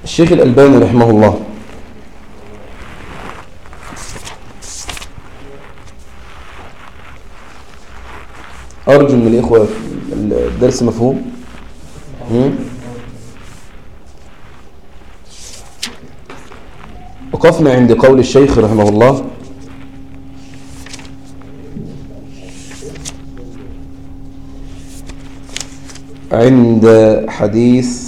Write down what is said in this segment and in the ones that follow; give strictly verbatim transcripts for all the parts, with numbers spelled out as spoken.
الشيخ الألباني رحمه الله أرجو من الإخوة الدرس مفهوم. وقفنا عند قول الشيخ رحمه الله عند حديث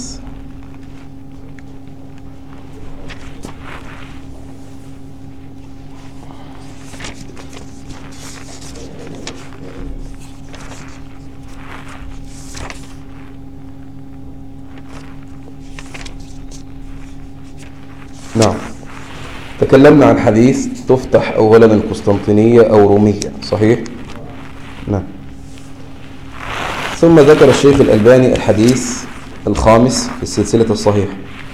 نعم تكلمنا عن حديث تفتح أولا القسطنطينية أو رومية، صحيح؟ نعم. ثم ذكر الشيخ الألباني الحديث الخامس في السلسلة الصحيحة.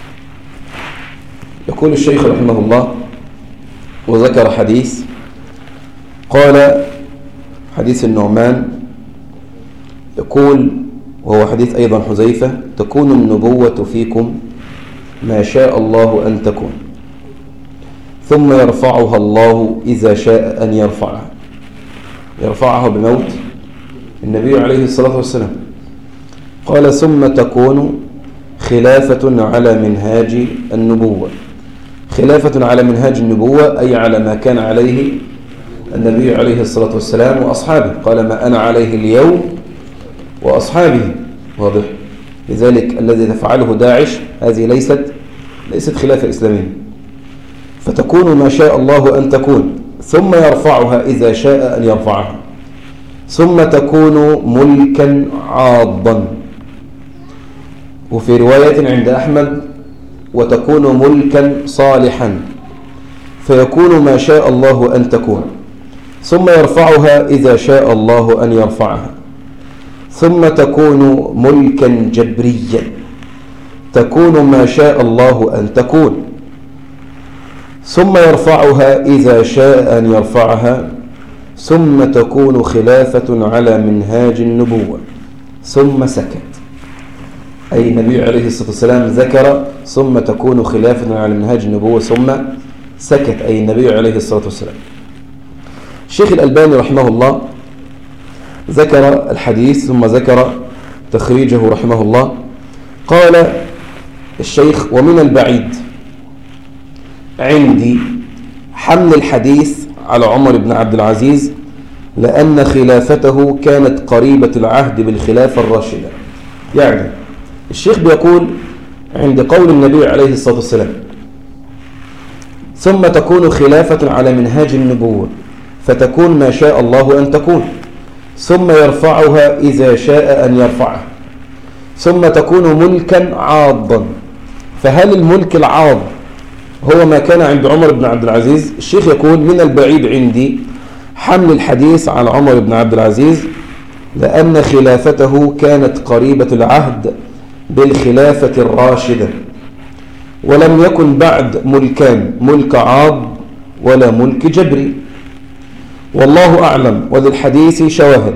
يقول الشيخ رحمه الله وذكر حديث قال حديث النعمان، يقول وهو حديث أيضا حذيفة: تكون النبوة فيكم ما شاء الله أن تكون، ثم يرفعها الله إذا شاء أن يرفعها. يرفعها بموت النبي عليه الصلاة والسلام. قال: ثم تكون خلافة على منهاج النبوة. خلافة على منهاج النبوة أي على ما كان عليه النبي عليه الصلاة والسلام وأصحابه. قال: ما أنا عليه اليوم وأصحابه. واضح؟ لذلك الذي تفعله داعش هذه ليست ليست خلافة إسلامية. فتكون ما شاء الله أن تكون، ثم يرفعها إذا شاء أن يرفعها، ثم تكون ملكا عاضا. وفي رواية عند أحمد: وتكون ملكا صالحا، فيكون ما شاء الله أن تكون، ثم يرفعها إذا شاء الله أن يرفعها، ثم تكون ملكا جبريا، تكون ما شاء الله أن تكون، ثم يرفعها إذا شاء أن يرفعها، ثم تكون خلافة على منهاج النبوة. ثم سكت، أي النبي عليه الصلاة والسلام ذكر ثم تكون خلافة على منهاج النبوة، ثم سكت، أي النبي عليه الصلاة والسلام. الشيخ الألباني رحمه الله ذكر الحديث ثم ذكر تخريجه رحمه الله. قال الشيخ: ومن البعيد عندي حمل الحديث على عمر بن عبد العزيز، لأن خلافته كانت قريبة العهد بالخلافة الراشدة. يعني الشيخ بيقول عند قول النبي عليه الصلاة والسلام ثم تكون خلافة على منهاج النبوة، فتكون ما شاء الله أن تكون، ثم يرفعها إذا شاء أن يرفعها، ثم تكون ملكا عاضا. فهل الملك العاض هو ما كان عند عمر بن عبد العزيز؟ الشيخ يقول: من البعيد عندي حمل الحديث على عمر بن عبد العزيز، لأن خلافته كانت قريبة العهد بالخلافة الراشدة، ولم يكن بعد ملكان، ملك عاض ولا ملك جبري، والله أعلم، وللحديث شواهد.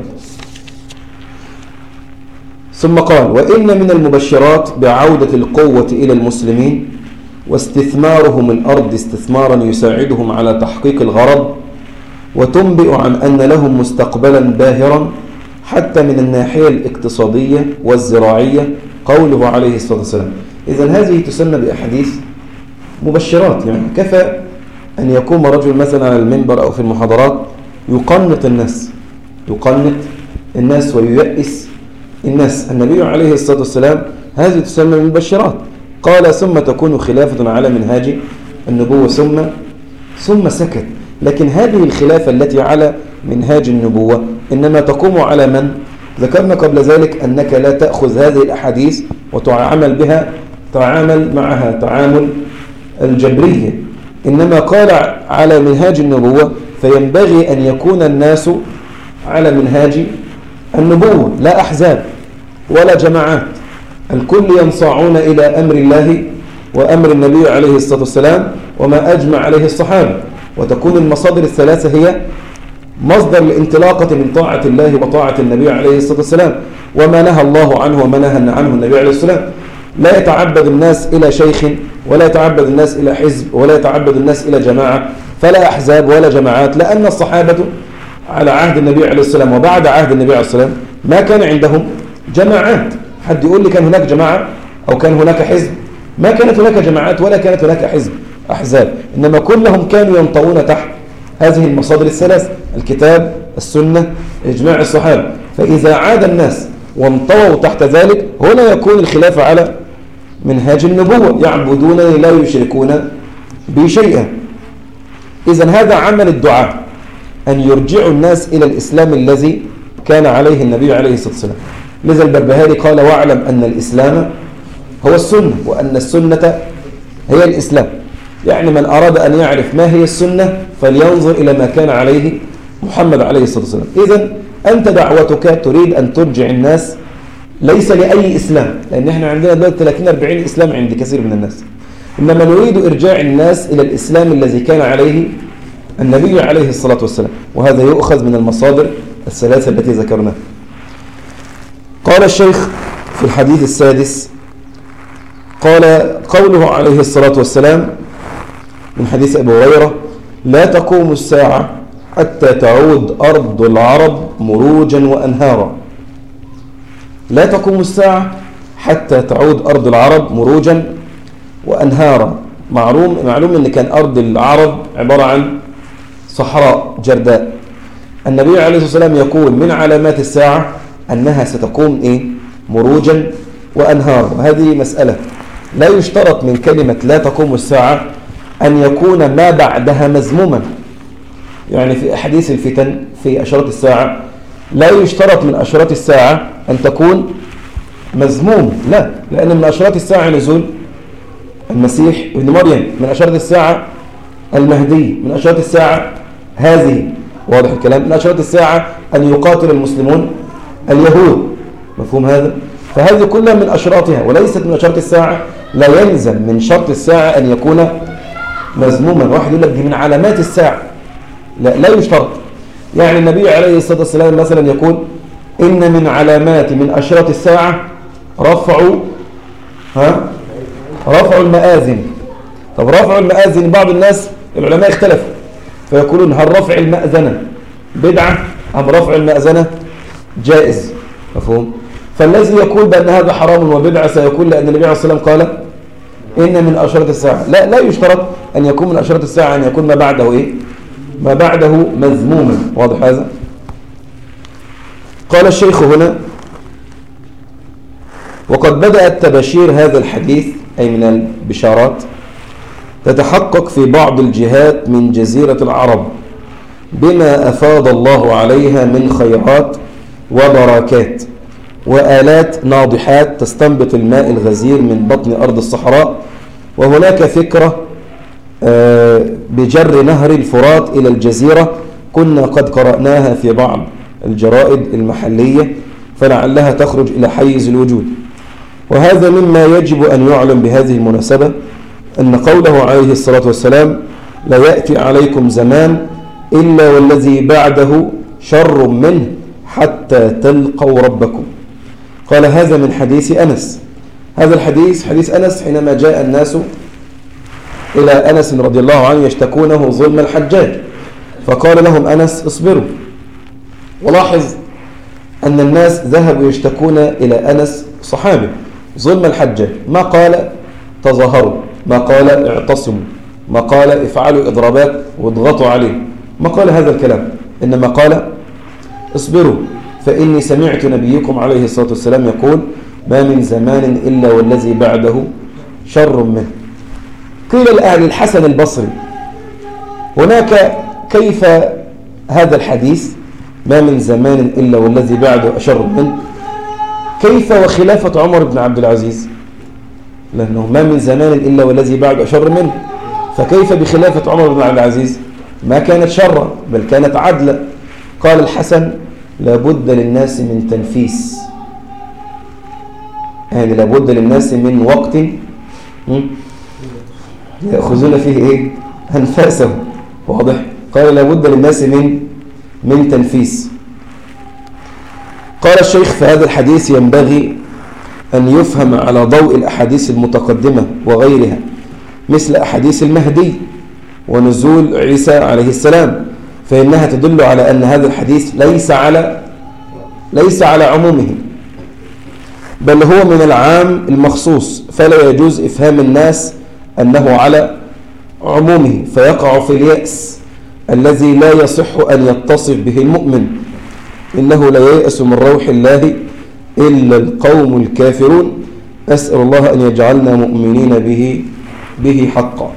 ثم قال: وإن من المبشرات بعودة القوة إلى المسلمين واستثمارهم الأرض استثمارا يساعدهم على تحقيق الغرض، وتنبئ عن أن لهم مستقبلا باهرا حتى من الناحية الاقتصادية والزراعية، قوله عليه الصلاة والسلام. إذن هذه تسمى بأحاديث مبشرات. يعني كفى أن يقوم رجل مثلا على المنبر أو في المحاضرات يقنط الناس يقنط الناس وييأس الناس. النبي عليه الصلاة والسلام هذه تسمى بالمبشرات. قال: ثم تكون خلافة على منهاج النبوة، ثم ثم سكت. لكن هذه الخلافة التي على منهاج النبوة إنما تقوم على من؟ ذكرنا قبل ذلك أنك لا تأخذ هذه الأحاديث وتعامل بها تعامل معها تعامل الجبرية، إنما قال على منهاج النبوة، فينبغي أن يكون الناس على منهاج النبوة، لا أحزاب ولا جماعات، الكل ينصاعون إلى أمر الله وأمر النبي عليه الصلاة والسلام وما أجمع عليه الصحابة. وتكون المصادر الثلاثة هي مصدر الانطلاقة من طاعة الله وطاعة النبي عليه الصلاة والسلام، وما نهى الله عنه وما نهى عنه النبي عليه الصلاة والسلام. لا يتعبد الناس إلى شيخ، ولا يتعبد الناس إلى حزب، ولا يتعبد الناس إلى جماعة، فلا أحزاب ولا جماعات، لأن الصحابة على عهد النبي عليه السلام وبعد عهد النبي عليه السلام ما كان عندهم جماعات. حد يقول لي كان هناك جماعة أو كان هناك حزب؟ ما كانت هناك جماعات ولا كانت هناك حزب أحزاب، إنما كلهم كانوا ينطوون تحت هذه المصادر الثلاث: الكتاب، السنة، إجماع الصحابة. فإذا عاد الناس وانطووا تحت ذلك هنا يكون الخلاف على منهاج النبوة، يعبدونني لا يشركون بي شيئا. إذن هذا عمل الدعاء، أن يرجعوا الناس إلى الإسلام الذي كان عليه النبي عليه الصلاة والسلام. لذا البربهاري قال: واعلم أن الإسلام هو السنة، وأن السنة هي الإسلام. يعني من أراد أن يعرف ما هي السنة فلينظر إلى ما كان عليه محمد عليه الصلاة والسلام. إذن أنت دعوتك تريد أن ترجع الناس ليس لأي إسلام، لأن احنا عندنا دلوقتي ثلاثين أربعين إسلام عند كثير من الناس، إنما نريد إرجاع الناس إلى الإسلام الذي كان عليه النبي عليه الصلاة والسلام، وهذا يؤخذ من المصادر الثلاثة التي ذكرناها. قال الشيخ في الحديث السادس، قال قوله عليه الصلاة والسلام من حديث أبي هريرة: لا تقوم الساعة حتى تعود أرض العرب مروجا وأنهارا. لا تقوم الساعة حتى تعود أرض العرب مروجا وأنهارا. معلوم معلوم أن كان أرض العرب عبارة عن صحراء جرداء. النبي عليه الصلاة والسلام يقول من علامات الساعة أنها ستقوم إيه؟ مروجا وأنهارا. وهذه مسألة لا يشترط من كلمة لا تقوم الساعة أن يكون ما بعدها مذموما. يعني في أحاديث الفتن في أشراط الساعة لا يشترط من أشراط الساعة أن تكون مذموم، لا، لأن من أشراط الساعة نزول المسيح ابن مريم، من أشراط الساعة المهدي، من أشراط الساعة هذه، واضح الكلام، من أشراط الساعة أن يقاتل المسلمون اليهود، مفهوم هذا؟ فهذه كلها من أشراطها، وليست من أشراط الساعة. لا يلزم من شرط الساعة أن يكون مذموما. واحد يقول لك دي من علامات الساعة، لا لا يشترط. يعني النبي عليه الصلاة والسلام مثلا يقول إن من علامات من أشراط الساعة رفع ها رفع المآذن. طب رفع المآذن، بعض الناس العلماء اختلفوا فيقولون هل رفع المأذنة بدعة أم رفع المأذنة جائز؟ مفهوم؟ فالذي يقول بأن هذا حرام وبدعة سيقول لأن النبي عليه الصلاة والسلام قال إن من أشراط الساعة. لا لا يشترط أن يكون من أشراط الساعة أن يكون ما بعده إيه؟ ما بعده مذموما. واضح هذا؟ قال الشيخ هنا: وقد بدأت تبشير هذا الحديث أي من البشارات تتحقق في بعض الجهات من جزيرة العرب بما أفاض الله عليها من خيرات وبركات وآلات ناضحات تستنبط الماء الغزير من بطن أرض الصحراء. وهناك فكرة بجر نهر الفرات إلى الجزيرة كنا قد قرأناها في بعض الجرائد المحلية، فلعلها تخرج إلى حيز الوجود. وهذا مما يجب أن يعلم بهذه المناسبة أن قوله عليه الصلاة والسلام: لا يأتي عليكم زمان إلا والذي بعده شر منه حتى تلقوا ربكم. قال هذا من حديث أنس. هذا الحديث حديث أنس حينما جاء الناس إلى أنس رضي الله عنه يشتكونه ظلم الحجاج، فقال لهم أنس: اصبروا. ولاحظ أن الناس ذهبوا يشتكون إلى أنس صحابي ظلم الحجاج، ما قال تظاهروا، ما قال اعتصموا، ما قال افعلوا إضرابات واضغطوا عليه، ما قال هذا الكلام، إنما قال اصبروا فإني سمعت نبيكم عليه الصلاة والسلام يقول: ما من زمان إلا والذي بعده شر منه. قيل الآن الحسن البصري هناك كيف هذا الحديث ما من زمان إلا والذي بعده أشر منه كيف وخلافة عمر بن عبد العزيز؟ لأنه ما من زمان إلا والذي بعده أشر منه، فكيف بخلافة عمر بن عبد العزيز؟ ما كانت شرا بل كانت عدلا. قال الحسن: لابد للناس من تنفيس، يعني لابد للناس من وقت يأخذون فيه إيه؟ أنفاسهم. واضح؟ قال لابد للناس من من تنفيس. قال الشيخ: في هذا الحديث ينبغي أن يفهم على ضوء الأحاديث المتقدمة وغيرها، مثل أحاديث المهدي ونزول عيسى عليه السلام، فإنها تدل على أن هذا الحديث ليس على ليس على عمومه، بل هو من العام المخصوص، فلا يجوز إفهام الناس أنه على عمومه فيقع في اليأس الذي لا يصح أن يتصف به المؤمن. إنه لا ييأس من روح الله إلا القوم الكافرون. أسأل الله أن يجعلنا مؤمنين به به حقا.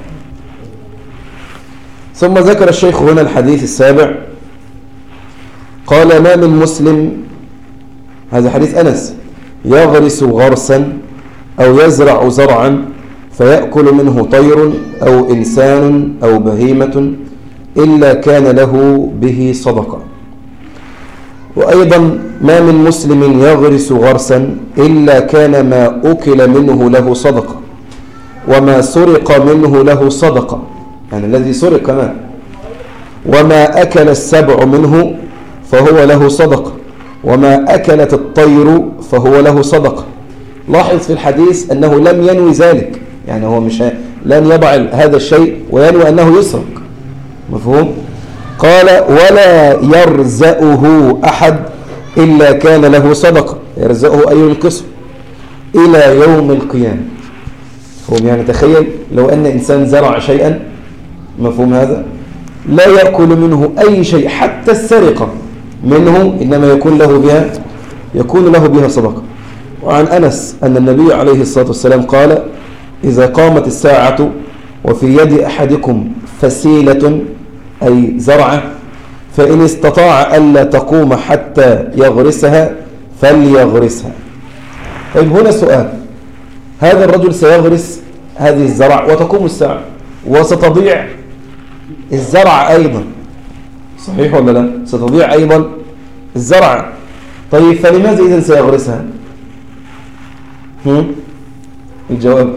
ثم ذكر الشيخ هنا الحديث السابع، قال: ما من مسلم، هذا حديث أنس، يغرس غرسا أو يزرع زرعا فيأكل منه طير أو إنسان أو بهيمة إلا كان له به صدقة. وأيضا ما من مسلم يغرس غرسا إلا كان ما أكل منه له صدقة، وما سرق منه له صدقة، يعني الذي سرق كمان، وما أكل السبع منه فهو له صدقة، وما أكلت الطير فهو له صدقة. لاحظ في الحديث أنه لم ينوي ذلك، يعني هو مش لن يضع هذا الشيء وينوي أنه يسرق، مفهوم؟ قال: ولا يرزأه أحد إلا كان له صدقة، يرزأه أي القسم إلى يوم القيامة. مفهوم؟ يعني تخيل لو أن إنسان زرع شيئا، مفهوم هذا؟ لا يأكل منه أي شيء حتى السرقة منه، إنما يكون له بها يكون له بها صدقة. وعن أنس أن النبي عليه الصلاة والسلام قال: إذا قامت الساعة وفي يد أحدكم فسيلة أي زرعة، فإن استطاع ألا تقوم حتى يغرسها فليغرسها. طيب هنا سؤال، هذا الرجل سيغرس هذه الزرع وتقوم الساعة وستضيع الزرع أيضا، صحيح ولا لا؟ ستضيع أيضا الزرع. طيب فلماذا إذن سيغرسها؟ هم؟ الجواب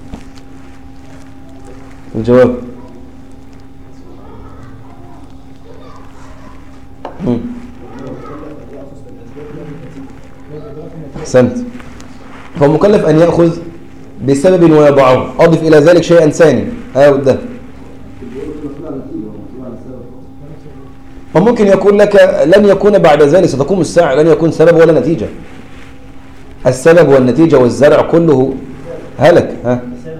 الجواب هم. أحسنت. هو مكلف أن يأخذ بسبب ويضعه. أضف إلى ذلك شيئا ثاني، هذا ده وممكن يقول لك لن يكون بعد ذلك ستقوم الساعة، لن يكون سبب ولا نتيجة. السبب والنتيجة والزرع كله هلك. ها؟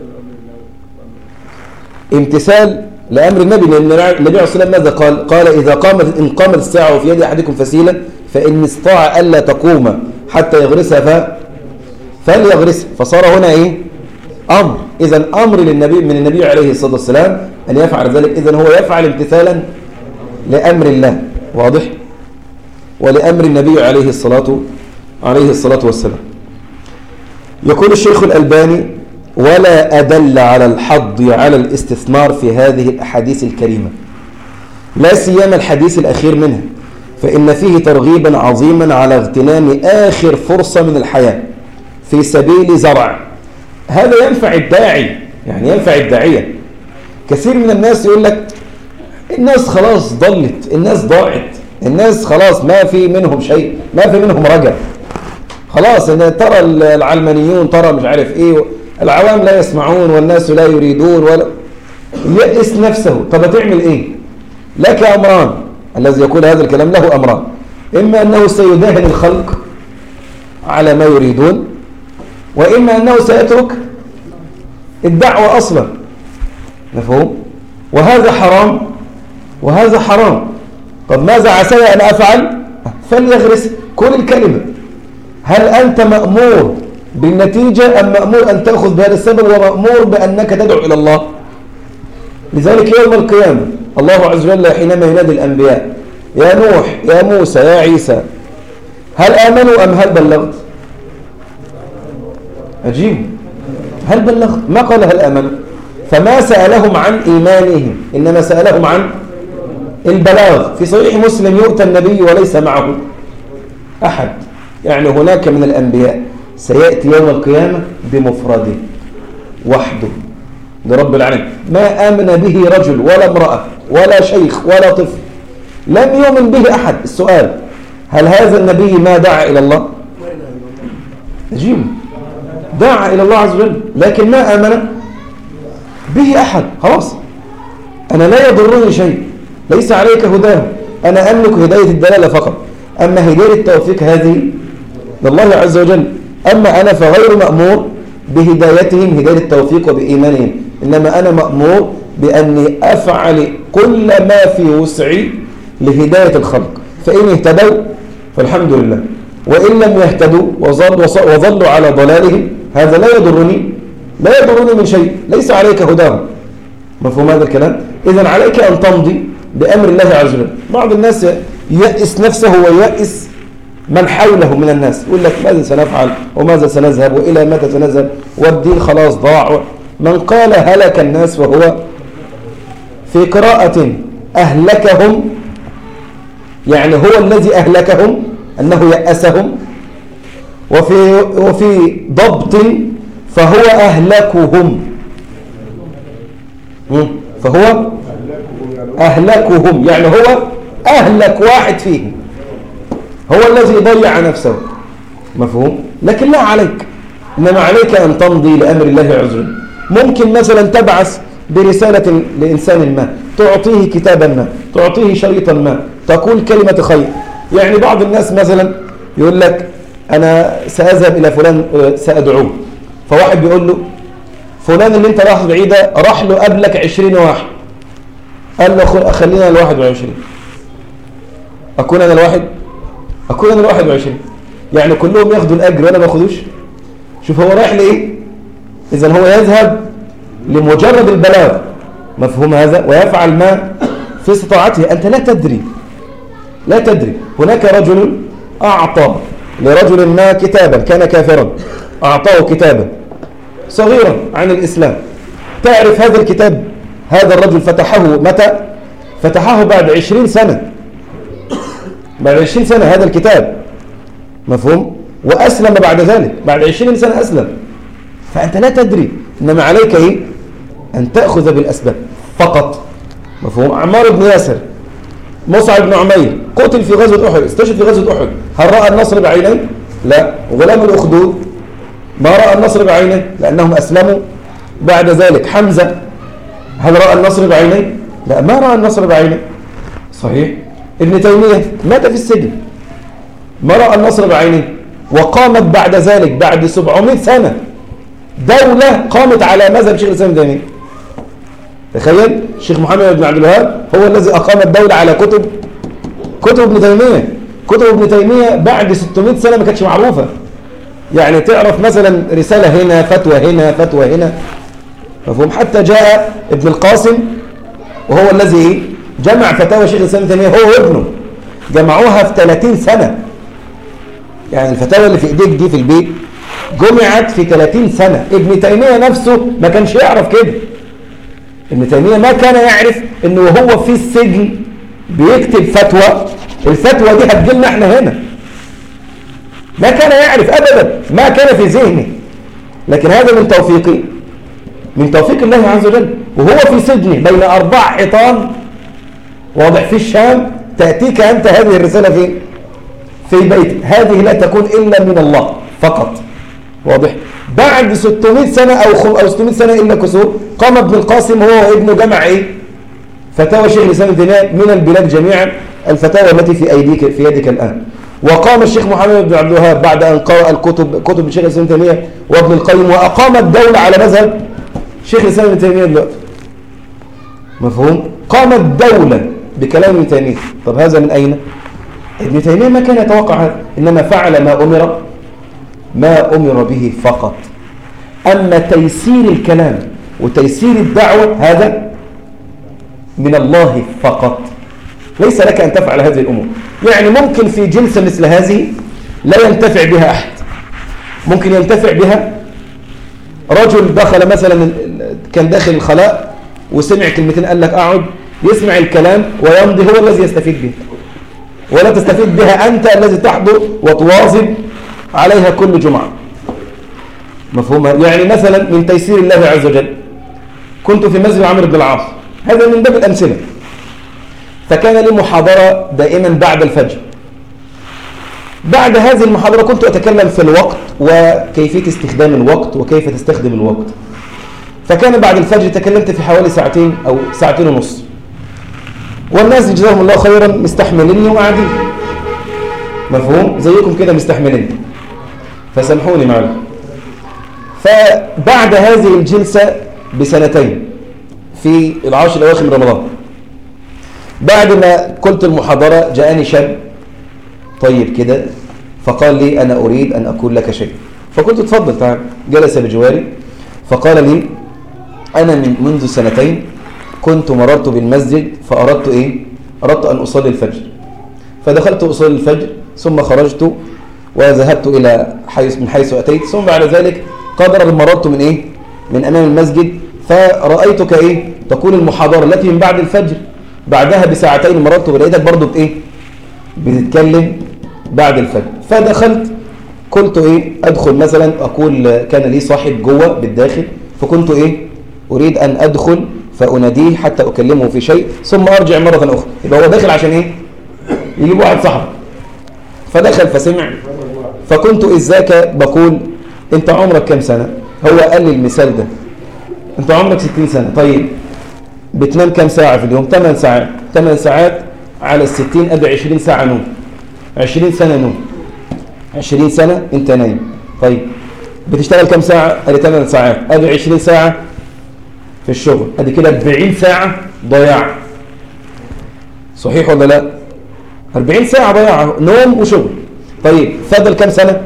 امتثال لأمر النبي، لأن النبي عليه الصلاة والسلام ماذا قال؟ قال: إذا قامت إن قامت الساعة وفي يد أحدكم فسيلة فإن استطاع ألا تقوم حتى يغرسها ف... فليغرسها. فصار هنا إيه؟ أمر. إذن أمر للنبي من النبي عليه الصلاة والسلام أن يفعل ذلك. إذن هو يفعل امتثالا لأمر الله، واضح؟ ولأمر النبي عليه الصلاة عليه الصلاة والسلام. يقول الشيخ الألباني: ولا أدل على الحض على الاستثمار في هذه الأحاديث الكريمة، لا سيما الحديث الأخير منها، فإن فيه ترغيبا عظيما على اغتنام آخر فرصة من الحياة في سبيل زرع. هذا ينفع الداعي، يعني ينفع الداعية. كثير من الناس يقول لك الناس خلاص ضلت، الناس ضاعت، الناس خلاص ما في منهم شيء، ما في منهم رجع، خلاص إن ترى العلمانيون، ترى مش عارف ايه، العوام لا يسمعون والناس لا يريدون، ولا يأس نفسه. طب هتعمل ايه؟ لك أمران. الذي يقول هذا الكلام له أمران: إما أنه سيداهن الخلق على ما يريدون، وإما أنه سيترك الدعوة أصلا. مفهوم؟ وهذا حرام وهذا حرام. طب ماذا عسى أن أفعل؟ فليغرس كل الكلمة. هل أنت مأمور بالنتيجة أم مأمور أن تأخذ بهذا السبب، ومأمور بأنك تدعو إلى الله؟ لذلك يوم القيامة الله عز وجل حينما ينادي الأنبياء: يا نوح، يا موسى، يا عيسى، هل آمنوا أم هل بلغت؟ عجيب، هل بلغت؟ ما قال هل آمنوا. فما سألهم عن إيمانهم، إنما سألهم عن البلاغ. في صحيح مسلم: يؤتى النبي وليس معه أحد، يعني هناك من الأنبياء سيأتي يوم القيامة بمفرده وحده لرب العالمين، ما آمن به رجل ولا امرأة ولا شيخ ولا طفل، لم يؤمن به أحد. السؤال: هل هذا النبي ما دعا إلى الله؟ عجيب. دعا إلى الله عز وجل لكن ما آمن به أحد. خلاص أنا لا يضرني شيء، ليس عليك هداه، أنا أملك هداية الدلالة فقط، أما هداية التوفيق هذه لله عز وجل. أما أنا فغير مأمور بهدايتهم هداية التوفيق وبإيمانهم، إنما أنا مأمور بأني أفعل كل ما في وسعي لهداية الخلق، فإن اهتدوا فالحمد لله، وإن لم يهتدوا وظلوا على ضلالهم هذا لا يضرني لا يضرني من شيء، ليس عليك هداهم. مفهوم هذا الكلام؟ إذن عليك أن تمضي بأمر الله عز وجل. بعض الناس يأس نفسه ويأس من حوله من الناس، يقول لك ماذا سنفعل وماذا سنذهب وإلى متى سنذهب والدين خلاص ضاع. من قال هلك الناس وهو في قراءة أهلكهم، يعني هو الذي أهلكهم أنه يأسهم، وفي, وفي ضبط فهو أهلكهم، فهو أهلكهم يعني هو أهلك واحد فيهم، هو الذي ضيع نفسه. مفهوم؟ لكن لا عليك، إنما عليك أن تمضي لأمر الله عز وجل. ممكن مثلا تبعث برسالة لإنسان ما، تعطيه كتابا ما، تعطيه شريطا ما، تقول كلمة خير. يعني بعض الناس مثلا يقول لك أنا سأذهب إلى فلان سأدعوه، فواحد بيقول له فلان اللي انت راح بعيد ده راح له قبلك عشرين واحد، قال له خلينا الواحد وعشرين، أكون أنا الواحد أكون أنا الواحد وعشرين، يعني كلهم ياخدوا الأجر وأنا ما أخدوش. شوف هو رايح لإيه؟ إذن هو يذهب لمجرد البلاغ. مفهوم هذا؟ ويفعل ما في استطاعته. أنت لا تدري لا تدري هناك رجل أعطى لرجل ما كتابا كان كافرا، أعطاه كتابا صغيرا عن الإسلام. تعرف هذا الكتاب هذا الرجل فتحه متى؟ فتحه بعد عشرين سنة، بعد عشرين سنة هذا الكتاب. مفهوم؟ وأسلم بعد ذلك، بعد عشرين سنة أسلم. فأنت لا تدري، إنما عليك إيه؟ أن تأخذ بالأسباب فقط. مفهوم؟ عمار بن ياسر، مصعب بن عمير قتل في غزوة أحد، استشهد في غزوة أحد، هل رأى النصر بعينيه؟ لا. غلام الأخدود ما رأى النصر بعينيه لأنهم أسلموا بعد ذلك. حمزة هل رأى النصر بعينيه؟ لا، ما رأى النصر بعينيه. صحيح. ابن تيمية مات في السجن، ما رأى النصر بعينيه، وقامت بعد ذلك بعد سبعمائة سنة دولة قامت على مذهب شيخ الإسلام ابن تيمية. تخيل، الشيخ محمد بن عبد الوهاب هو الذي أقام الدولة على كتب كتب ابن تيمية. كتب ابن تيمية بعد ستمائة سنة ما كانتش معروفة. يعني تعرف مثلا رسالة هنا، فتوى هنا، فتوى هنا. مفهوم؟ حتى جاء ابن القاسم وهو الذي جمع فتاوى شيخ الإسلام ابن تيمية، هو وابنه جمعوها في ثلاثين سنة. يعني الفتاوى اللي في ايديك دي في البيت جمعت في ثلاثين سنة. ابن تيمية نفسه ما كانش يعرف كده. ابن تيمية ما كان يعرف انه وهو في السجن بيكتب فتوى، الفتوى دي هتجيلنا احنا هنا. ما كان يعرف ابدا، ما كان في ذهنه. لكن هذا من توفيقه، من توفيق الله عز وجل. وهو في سجنه بين اربع حيطان واضح في الشام، تأتيك انت هذه الرسالة في في بيت، هذه لا تكون الا من الله فقط. واضح؟ بعد ستمائة سنة او او ستمائة سنة الا كسور، قام ابن القاسم هو وابنه جمع ايه؟ فتاوى شيخ الاسلام ابن تيمية من البلاد جميعا، الفتاوى التي في ايديك في يدك الان. وقام الشيخ محمد بن عبد الوهاب بعد ان قرأ الكتب كتب الشيخ الاسلام ابن تيمية وابن القيم، واقام الدولة على مذهب شيخ الاسلام ابن تيمية دلوقتي. مفهوم؟ قامت دولة بكلام ابن تيمية. طب هذا من اين؟ ابن تيمية ما كان يتوقع هذا، انما فعل ما امر ما أمر به فقط. أما تيسير الكلام وتيسير الدعوة هذا من الله فقط، ليس لك أن تفعل هذه الأمور. يعني ممكن في جلسة مثل هذه لا ينتفع بها أحد، ممكن ينتفع بها رجل دخل مثلا، كان داخل الخلاء وسمع كلمتين قال لك أقعد، يسمع الكلام ويمضي، هو الذي يستفيد به، ولا تستفيد بها أنت الذي تحضر وتواظب عليها كل جمعة. مفهوم؟ يعني مثلا من تيسير الله عز وجل، كنت في مسجد عمرو بن العاص، هذا من باب الأمثلة، فكان لي محاضرة دائما بعد الفجر، بعد هذه المحاضرة كنت أتكلم في الوقت وكيفية استخدام الوقت وكيف تستخدم الوقت. فكان بعد الفجر تكلمت في حوالي ساعتين أو ساعتين ونص، والناس جزاهم الله خيرا مستحمليني وقاعدين، مفهوم؟ زيكم كده مستحمليني، فسامحوني معلش. فبعد هذه الجلسة بسنتين في العاشر الأواخر من رمضان، بعد ما قلت المحاضرة جاءني شاب طيب كده فقال لي أنا أريد أن أقول لك شيء. فقلت اتفضل تعال. جلس بجواري فقال لي أنا من منذ سنتين كنت مررت بالمسجد فأردت إيه؟ أردت أن أصلي الفجر، فدخلت أصلي الفجر ثم خرجت وذهبت إلى حيث من حيث أتيت، ثم بعد ذلك قدر مررت من إيه؟ من أمام المسجد فرأيتك إيه؟ تقول المحاضرة التي من بعد الفجر، بعدها بساعتين مررت ولقيتك برضو بإيه؟ بتتكلم بعد الفجر. فدخلت قلت إيه؟ أدخل مثلا أقول كان لي صاحب جوه بالداخل، فكنت إيه؟ أريد أن أدخل فأناديه حتى أكلمه في شيء ثم أرجع مرة أخرى. يبقى هو داخل عشان إيه؟ يجيب واحد صاحبه. فدخل فسمع، فكنت إذ ذاك بقول أنت عمرك كم سنة؟ هو قال لي المثال ده، أنت عمرك ستين سنة. طيب بتنام كم ساعة في اليوم؟ ثمان ساعات. ثمان ساعات على الستين أدي عشرين ساعة نوم، عشرين سنة نوم، عشرين سنة أنت نايم. طيب بتشتغل كم ساعة؟ أدي ثمان ساعات، أدي عشرين ساعة في الشغل، أدي كده أربعين ساعة ضياع. صحيح ولا لا؟ أربعين ساعة ضياع نوم وشغل. طيب فضل كم سنة؟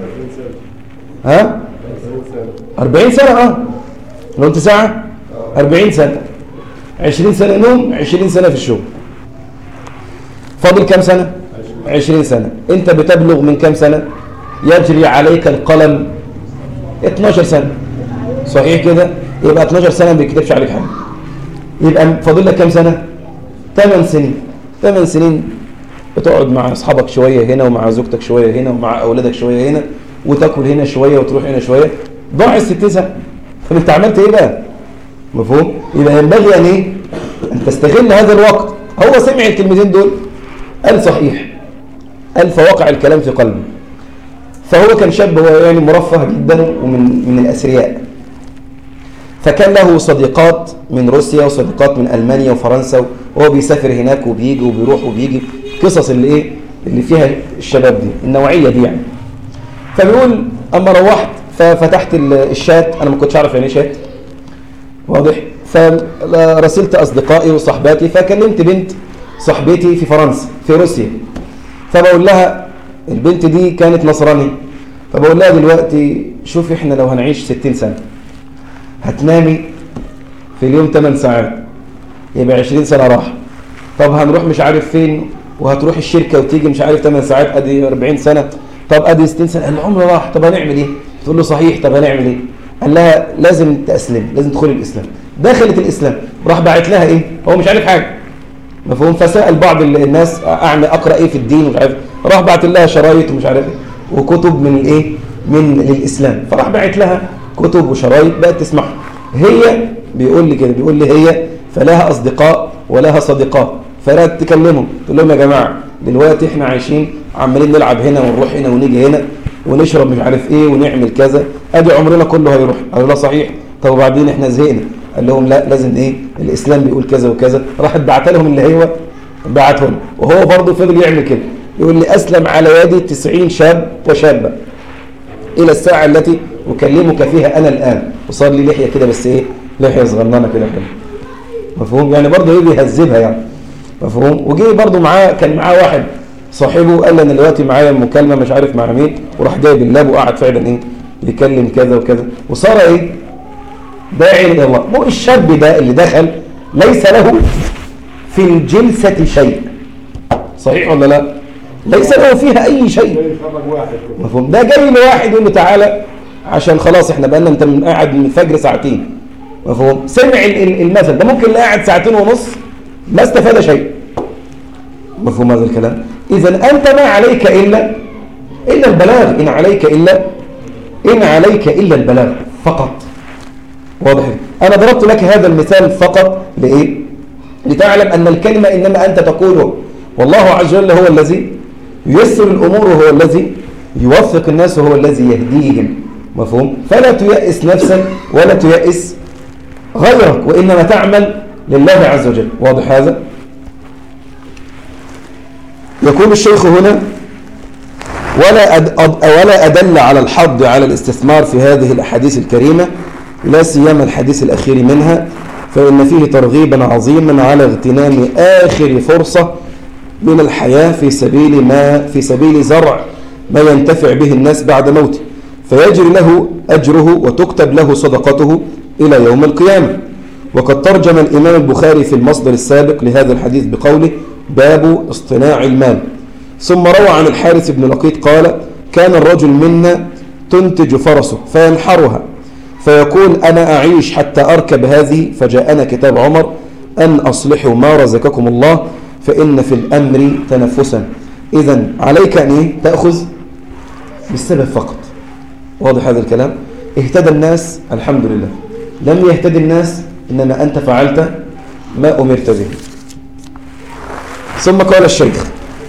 ها؟ أربعين سنة. اه لو انت ساعة أربعين سنة، عشرين سنة نوم، عشرين سنة في الشغل. فاضل كم سنة؟ عشرين سنة. انت بتبلغ من كم سنة؟ يجري عليك القلم اتناشر سنة. صحيح كده؟ يبقى اتناشر سنة ما بيكتبش عليك حاجة. يبقى فاضل لك كم سنة؟ ثمان سنين. ثمان سنين بتقعد مع اصحابك شوية هنا ومع زوجتك شوية هنا ومع اولادك شوية هنا وتاكل هنا شوية وتروح هنا شوية، ضاع الستين سنة. طب انت عملت ايه بقى؟ مفهوم؟ يبقى ينبغي ان ايه؟ ان تستغل هذا الوقت. هو سمع الكلمتين دول قال صحيح، قال فوقع الكلام في قلبه. فهو كان شاب، هو يعني مرفه جدا ومن من الاثرياء، فكان له صديقات من روسيا وصديقات من المانيا وفرنسا، وهو بيسافر هناك وبيجي وبيروح وبيجي، قصص اللي ايه اللي فيها الشباب دي النوعيه دي يعني. فبيقول اما روحت ففتحت الشات، انا ما كنتش اعرف يعني ايه شات، واضح؟ فراسلت اصدقائي وصحباتي، فكلمت بنت صاحبتي في فرنسا في روسيا، فبقول لها البنت دي كانت نصراني، فبقول لها دلوقتي شوفي احنا لو هنعيش ستين سنة هتنامي في اليوم ثمان ساعات، يبقى عشرين سنة راح. طب هنروح مش عارف فين وهتروح الشركة وتيجي مش عارف ثمان ساعات، ادي أربعين سنة. طب ادي ستين سنة، العمر راح، طب هنعمل ايه؟ تقول له صحيح، طب هنعمل ايه؟ قال لها لازم تأسلم، لازم تدخلي الإسلام. دخلت الإسلام، راح باعت لها ايه؟ هو مش عارف حاجة، مفهوم؟ فسأل بعض الناس اعمل اقرأ ايه في الدين ومش عارف، راح باعت لها شرايط ومش عارف ايه وكتب من الايه من للإسلام، فراح باعت لها كتب وشرايط بقت تسمعها. هي بيقول لي كده، بيقول لي هي فلها أصدقاء ولها صديقات، فرات تكلمهم تقول لهم يا جماعة دلوقتي احنا عايشين عمالين نلعب هنا ونروح هنا ونيجي هنا ونشرب مش عارف ايه ونعمل كذا، ادي عمرنا كله هيروح. قالوا لا صحيح، طب وبعدين احنا زهقنا. قال لهم لا لازم ايه الإسلام بيقول كذا وكذا. راحت بعت لهم اللي هو بعتهم، وهو برضه فضل يعمل كده. يقول لي أسلم على يدي تسعين شاب وشابة إلى الساعة التي أكلمك فيها أنا الآن، وصار لي لحية كده بس إيه لحية صغننة كده حلوة، مفهوم؟ يعني برضه إيه بيهذبها يعني، مفهوم؟ وجي برضه معاه، كان معاه واحد صاحبه قال لي أنا دلوقتي معايا مكالمة مش عارف مع مين، وراح جايب اللاب وقعد فعلا إيه يكلم كذا وكذا، وصار إيه داعي إلى الله. مو الشاب ده اللي دخل ليس له في الجلسة شيء، صحيح ولا لا؟ ليس له فيها أي شيء، مفهوم؟ ده جاي لواحد يقول له تعالى عشان خلاص احنا بقالنا انت من قاعد من الفجر ساعتين، مفهوم؟ سمع المثل ده، ممكن اللي قاعد ساعتين ونص ما استفاد شيء، مفهوم هذا الكلام؟ إذا أنت ما عليك إلا إلا البلاغ، إن عليك إلا إن عليك إلا البلاغ فقط، واضح؟ أنا ضربت لك هذا المثال فقط لإيه؟ لتعلم أن الكلمة إنما أنت تقوله، والله عز وجل هو الذي ييسر الأمور وهو الذي يوفق الناس وهو الذي يهديهم. مفهوم؟ فلا تيأس نفسا ولا تيأس غيرك، وإنما تعمل لله عز وجل. واضح هذا؟ يقول الشيخ هنا: ولا أد ولا أدل على الحض على الاستثمار في هذه الأحاديث الكريمة، لا سيما الحديث الأخير منها، فإن فيه ترغيبا عظيما على اغتنام آخر فرصة من الحياة في سبيل ما في سبيل زرع ما ينتفع به الناس بعد موته، فيجري له أجره وتكتب له صدقته إلى يوم القيامة. وقد ترجم الإمام البخاري في المصدر السابق لهذا الحديث بقوله: باب اصطناع المال. ثم روى عن الحارث بن لقيط قال: كان الرجل منا تنتج فرسه فينحرها فيقول: أنا أعيش حتى أركب هذه، فجاءنا كتاب عمر أن أصلحوا ما رزقكم الله فإن في الأمر تنفسا. إذن عليك أن إيه؟ تأخذ بالسبب فقط. واضح هذا الكلام؟ اهتدى الناس الحمد لله، لم يهتدي الناس إنما أنت فعلت ما أمرت به. ثم قال الشيخ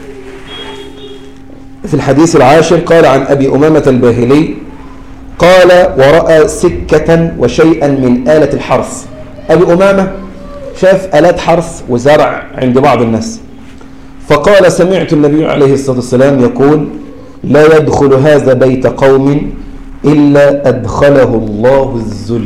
في الحديث العاشر: قال عن أبي أمامة الباهلي قال: ورأى سكة وشيئا من آلة الحرث. أبي أمامة شاف آلات حرث وزرع عند بعض الناس، فقال: سمعت النبي عليه الصلاة والسلام يقول: لا يدخل هذا بيت قوم إلا أدخله الله الذل.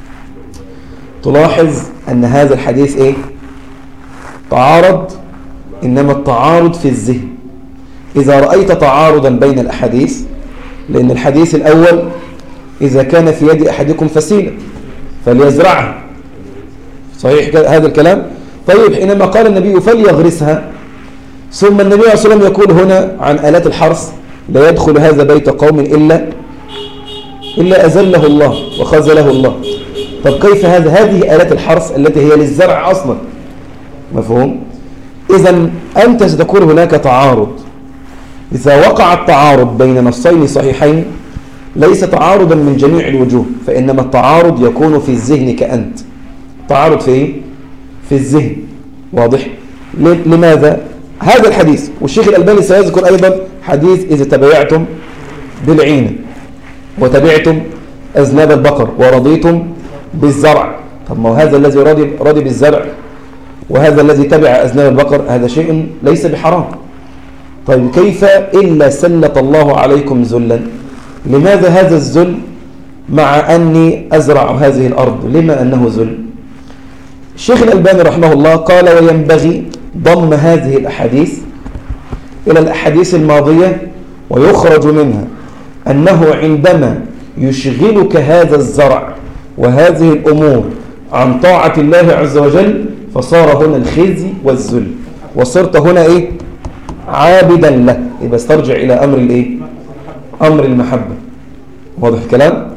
تلاحظ أن هذا الحديث إيه؟ تعارض، إنما التعارض في الذهن. إذا رأيت تعارضا بين الأحاديث، لأن الحديث الأول: إذا كان في يد أحدكم فسيلة فليزرعها، صحيح هذا الكلام؟ طيب، حينما قال النبي فليغرسها، ثم النبي صلى الله عليه وسلم يقول هنا عن آلات الحرث: لا يدخل هذا بيت قوم إلا إلا أذله الله وخذله الله. طب كيف هذا؟ هذه آلات الحرث التي هي للزرع أصلا. مفهوم؟ إذن أنت ستكون هناك تعارض. إذا وقع التعارض بين نصين صحيحين ليس تعارضا من جميع الوجوه، فإنما التعارض يكون في الذهن كأنت. تعارض في إيه؟ في الذهن. واضح؟ لماذا؟ هذا الحديث، والشيخ الألباني سيذكر أيضا حديث: إذا تبايعتم بالعينة وتبعتم أذناب البقر ورضيتم بالزرع. طب ما هذا الذي رضي, رضي بالزرع وهذا الذي تبع أذناب البقر هذا شيء ليس بحرام. طيب كيف إلا سلط الله عليكم ذلا؟ لماذا هذا الذل مع أني أزرع هذه الأرض؟ لما أنه ذل؟ الشيخ الألباني رحمه الله قال: وينبغي ضم هذه الأحاديث إلى الأحاديث الماضية، ويخرج منها أنه عندما يشغلك هذا الزرع وهذه الأمور عن طاعة الله عز وجل فصار هنا الخزي والذل، وصرت هنا إيه؟ عابدا له. يبقى استرجع إلى أمر الإيه؟ أمر المحبة. واضح الكلام؟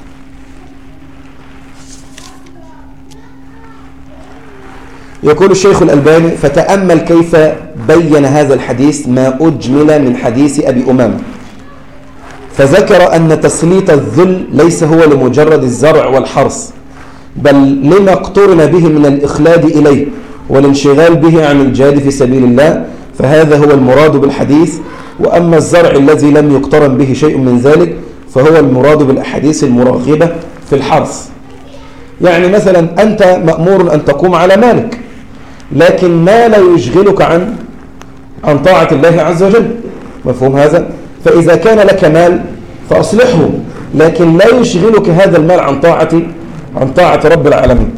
يقول الشيخ الألباني: فتأمل كيف بين هذا الحديث ما أجمل من حديث أبي أمامة، فذكر أن تسليط الذل ليس هو لمجرد الزرع والحرث، بل لما اقترن به من الإخلاد إليه والانشغال به عن الجهاد في سبيل الله، فهذا هو المراد بالحديث. وأما الزرع الذي لم يقترن به شيء من ذلك فهو المراد بالأحاديث المرغبة في الحرث. يعني مثلا أنت مأمور أن تقوم على مالك، لكن ما لا يشغلك عن عن طاعة الله عز وجل. مفهوم هذا؟ فإذا كان لك مال فأصلحه، لكن لا يشغلك هذا المال عن طاعة عن طاعة رب العالمين.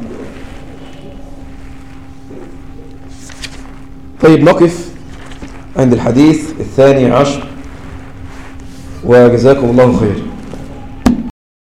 طيب نقف عند الحديث الثاني عشر، وجزاكم الله خير.